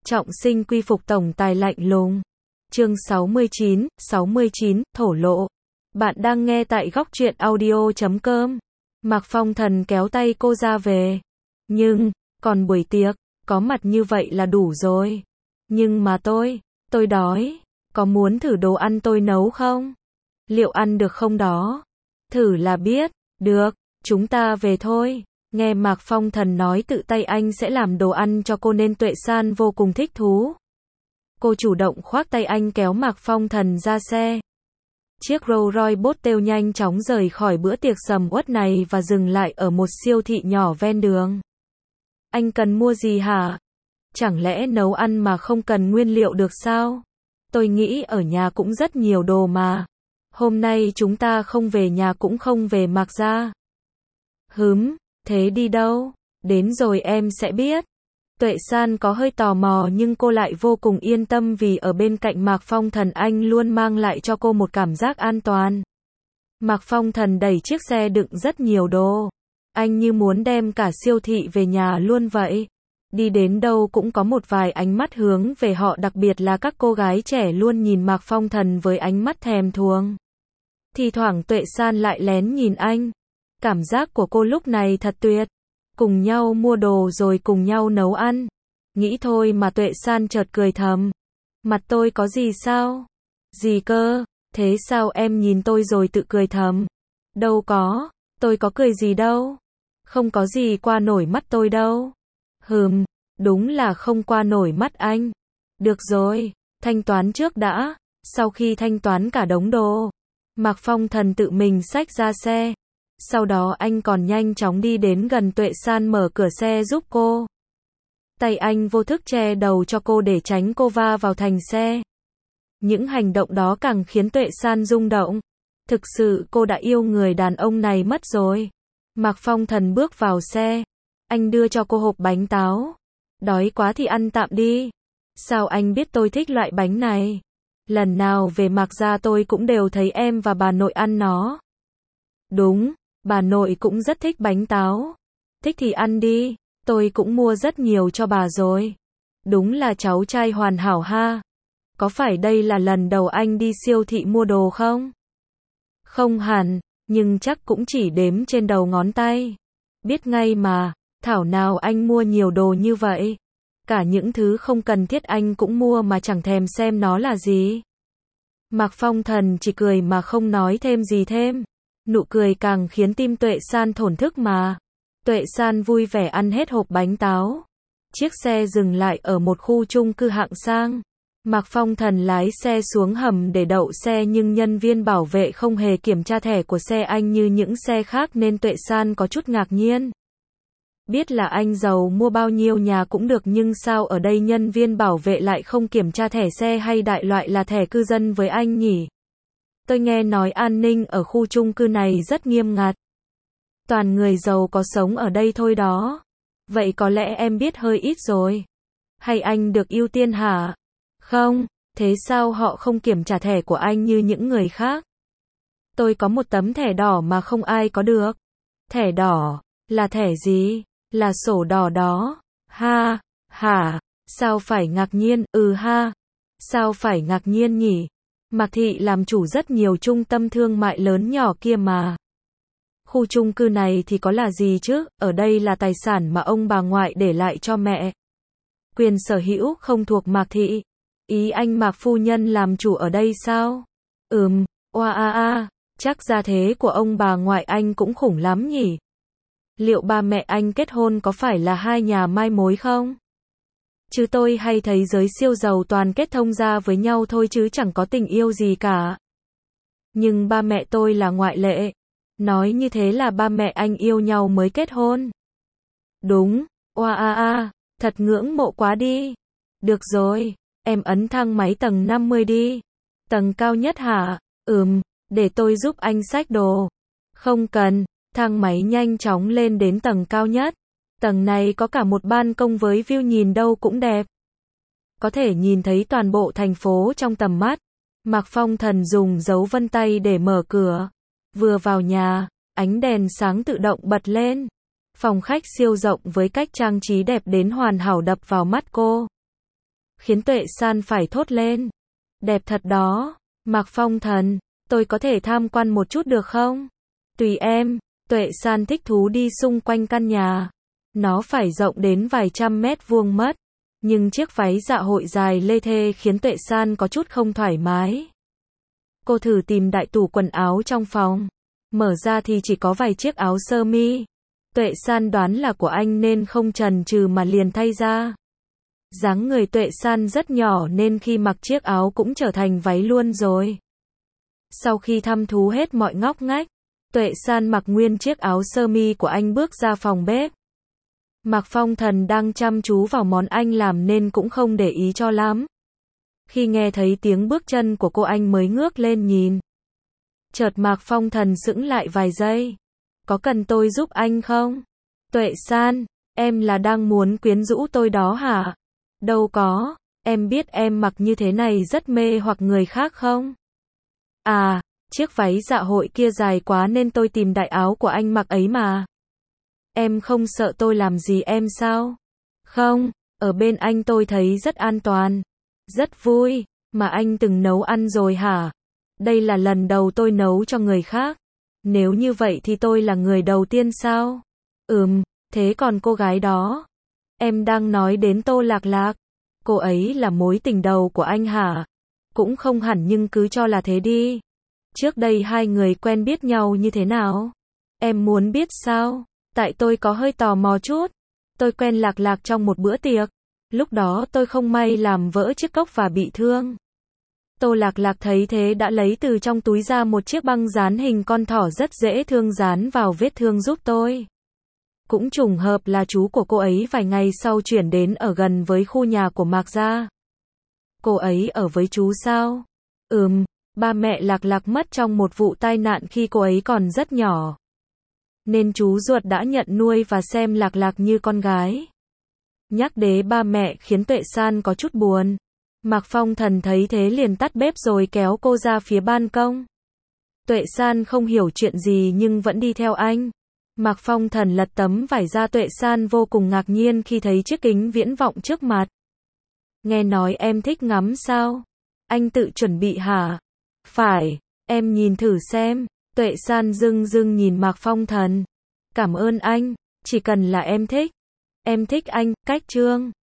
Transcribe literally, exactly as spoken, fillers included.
Trọng sinh quy phục tổng tài lạnh lùng. Chương sáu mươi chín, sáu mươi chín, thổ lộ. Bạn đang nghe tại góc truyện audio chấm com. Mạc Phong Thần kéo tay cô ra về. Nhưng, còn buổi tiệc, có mặt như vậy là đủ rồi. Nhưng mà tôi, tôi đói. Có muốn thử đồ ăn tôi nấu không? Liệu ăn được không đó? Thử là biết. Được, chúng ta về thôi. Nghe Mạc Phong Thần nói tự tay anh sẽ làm đồ ăn cho cô nên Tuệ San vô cùng thích thú. Cô chủ động khoác tay anh kéo Mạc Phong Thần ra xe. Chiếc Rolls Royce Bottle nhanh chóng rời khỏi bữa tiệc sầm uất này và dừng lại ở một siêu thị nhỏ ven đường. Anh cần mua gì hả? Chẳng lẽ nấu ăn mà không cần nguyên liệu được sao? Tôi nghĩ ở nhà cũng rất nhiều đồ mà. Hôm nay chúng ta không về nhà cũng không về Mạc gia. Hứm, thế đi đâu? Đến rồi em sẽ biết. Tuệ San có hơi tò mò nhưng cô lại vô cùng yên tâm vì ở bên cạnh Mạc Phong Thần anh luôn mang lại cho cô một cảm giác an toàn. Mạc Phong Thần đẩy chiếc xe đựng rất nhiều đồ. Anh như muốn đem cả siêu thị về nhà luôn vậy. Đi đến đâu cũng có một vài ánh mắt hướng về họ, đặc biệt là các cô gái trẻ luôn nhìn Mạc Phong Thần với ánh mắt thèm thuồng. Thì thoảng Tuệ San lại lén nhìn anh. Cảm giác của cô lúc này thật tuyệt. Cùng nhau mua đồ rồi cùng nhau nấu ăn. Nghĩ thôi mà Tuệ San chợt cười thầm. Mặt tôi có gì sao? Gì cơ? Thế sao em nhìn tôi rồi tự cười thầm? Đâu có, tôi có cười gì đâu. Không có gì qua nổi mắt tôi đâu. Hừm, đúng là không qua nổi mắt anh. Được rồi, thanh toán trước đã. Sau khi thanh toán cả đống đồ, Mạc Phong Thần tự mình xách ra xe. Sau đó anh còn nhanh chóng đi đến gần Tuệ San mở cửa xe giúp cô. Tay anh vô thức che đầu cho cô để tránh cô va vào thành xe. Những hành động đó càng khiến Tuệ San rung động. Thực sự cô đã yêu người đàn ông này mất rồi. Mạc Phong Thần bước vào xe. Anh đưa cho cô hộp bánh táo. Đói quá thì ăn tạm đi. Sao anh biết tôi thích loại bánh này? Lần nào về Mạc gia tôi cũng đều thấy em và bà nội ăn nó. Đúng. Bà nội cũng rất thích bánh táo. Thích thì ăn đi, tôi cũng mua rất nhiều cho bà rồi. Đúng là cháu trai hoàn hảo ha. Có phải đây là lần đầu anh đi siêu thị mua đồ không? Không hẳn, nhưng chắc cũng chỉ đếm trên đầu ngón tay. Biết ngay mà, thảo nào anh mua nhiều đồ như vậy. Cả những thứ không cần thiết anh cũng mua mà chẳng thèm xem nó là gì. Mạc Phong Thần chỉ cười mà không nói thêm gì thêm. Nụ cười càng khiến tim Tuệ San thổn thức mà. Tuệ San vui vẻ ăn hết hộp bánh táo. Chiếc xe dừng lại ở một khu chung cư hạng sang. Mạc Phong Thần lái xe xuống hầm để đậu xe nhưng nhân viên bảo vệ không hề kiểm tra thẻ của xe anh như những xe khác nên Tuệ San có chút ngạc nhiên. Biết là anh giàu mua bao nhiêu nhà cũng được nhưng sao ở đây nhân viên bảo vệ lại không kiểm tra thẻ xe hay đại loại là thẻ cư dân với anh nhỉ? Tôi nghe nói an ninh ở khu chung cư này rất nghiêm ngặt. Toàn người giàu có sống ở đây thôi đó. Vậy có lẽ em biết hơi ít rồi. Hay anh được ưu tiên hả? Không, thế sao họ không kiểm trả thẻ của anh như những người khác? Tôi có một tấm thẻ đỏ mà không ai có được. Thẻ đỏ? Là thẻ gì? Là sổ đỏ đó. Ha, hả? Sao phải ngạc nhiên? Ừ ha. Sao phải ngạc nhiên nhỉ? Mạc Thị làm chủ rất nhiều trung tâm thương mại lớn nhỏ kia mà. Khu chung cư này thì có là gì chứ, ở đây là tài sản mà ông bà ngoại để lại cho mẹ. Quyền sở hữu không thuộc Mạc Thị. Ý anh Mạc phu nhân làm chủ ở đây sao? Ừm, oa a a, chắc gia thế của ông bà ngoại anh cũng khủng lắm nhỉ? Liệu ba mẹ anh kết hôn có phải là hai nhà mai mối không? Chứ tôi hay thấy giới siêu giàu toàn kết thông gia với nhau thôi chứ chẳng có tình yêu gì cả. Nhưng ba mẹ tôi là ngoại lệ. Nói như thế là ba mẹ anh yêu nhau mới kết hôn. Đúng, oa a a, thật ngưỡng mộ quá đi. Được rồi, em ấn thang máy tầng năm mươi đi. Tầng cao nhất hả? Ừm, để tôi giúp anh xách đồ. Không cần, thang máy nhanh chóng lên đến tầng cao nhất. Tầng này có cả một ban công với view nhìn đâu cũng đẹp. Có thể nhìn thấy toàn bộ thành phố trong tầm mắt. Mạc Phong Thần dùng dấu vân tay để mở cửa. Vừa vào nhà, ánh đèn sáng tự động bật lên. Phòng khách siêu rộng với cách trang trí đẹp đến hoàn hảo đập vào mắt cô. khiến Tuệ San phải thốt lên. Đẹp thật đó. Mạc Phong Thần, tôi có thể tham quan một chút được không? Tùy em. Tuệ San thích thú đi xung quanh căn nhà. Nó phải rộng đến vài trăm mét vuông mất. Nhưng chiếc váy dạ hội dài lê thê khiến Tuệ San có chút không thoải mái. Cô thử tìm đại tủ quần áo trong phòng. Mở ra thì chỉ có vài chiếc áo sơ mi. Tuệ San đoán là của anh nên không chần chừ mà liền thay ra. Dáng người Tuệ San rất nhỏ nên khi mặc chiếc áo cũng trở thành váy luôn rồi. Sau khi thăm thú hết mọi ngóc ngách, Tuệ San mặc nguyên chiếc áo sơ mi của anh bước ra phòng bếp. Mạc Phong Thần đang chăm chú vào món anh làm nên cũng không để ý cho lắm. Khi nghe thấy tiếng bước chân của cô anh mới ngước lên nhìn. Chợt Mạc Phong Thần sững lại vài giây. Có cần tôi giúp anh không? Tuệ San, em là đang muốn quyến rũ tôi đó hả? Đâu có, em biết em mặc như thế này rất mê hoặc người khác không? À, chiếc váy dạ hội kia dài quá nên tôi tìm đại áo của anh mặc ấy mà. Em không sợ tôi làm gì em sao? Không, ở bên anh tôi thấy rất an toàn. Rất vui, mà anh từng nấu ăn rồi hả? Đây là lần đầu tôi nấu cho người khác. Nếu như vậy thì tôi là người đầu tiên sao? Ừm, thế còn cô gái đó? Em đang nói đến Tô Lạc Lạc. Cô ấy là mối tình đầu của anh hả? Cũng không hẳn nhưng cứ cho là thế đi. Trước đây hai người quen biết nhau như thế nào? Em muốn biết sao? Tại tôi có hơi tò mò chút. Tôi quen Lạc Lạc trong một bữa tiệc. Lúc đó tôi không may làm vỡ chiếc cốc và bị thương. Tô Lạc Lạc thấy thế đã lấy từ trong túi ra một chiếc băng dán hình con thỏ rất dễ thương dán vào vết thương giúp tôi. Cũng trùng hợp là chú của cô ấy vài ngày sau chuyển đến ở gần với khu nhà của Mạc gia. Cô ấy ở với chú sao? Ừm, ba mẹ Lạc Lạc mất trong một vụ tai nạn khi cô ấy còn rất nhỏ. Nên chú ruột đã nhận nuôi và xem Lạc Lạc như con gái. Nhắc đến ba mẹ khiến Tuệ San có chút buồn. Mạc Phong Thần thấy thế liền tắt bếp rồi kéo cô ra phía ban công. Tuệ San không hiểu chuyện gì nhưng vẫn đi theo anh. Mạc Phong Thần lật tấm vải ra. Tuệ San vô cùng ngạc nhiên khi thấy chiếc kính viễn vọng trước mặt. Nghe nói em thích ngắm sao? Anh tự chuẩn bị hả? Phải, em nhìn thử xem. Tuệ San dưng dưng nhìn Mạc Phong Thần. Cảm ơn anh, chỉ cần là em thích. Em thích anh, cách trương.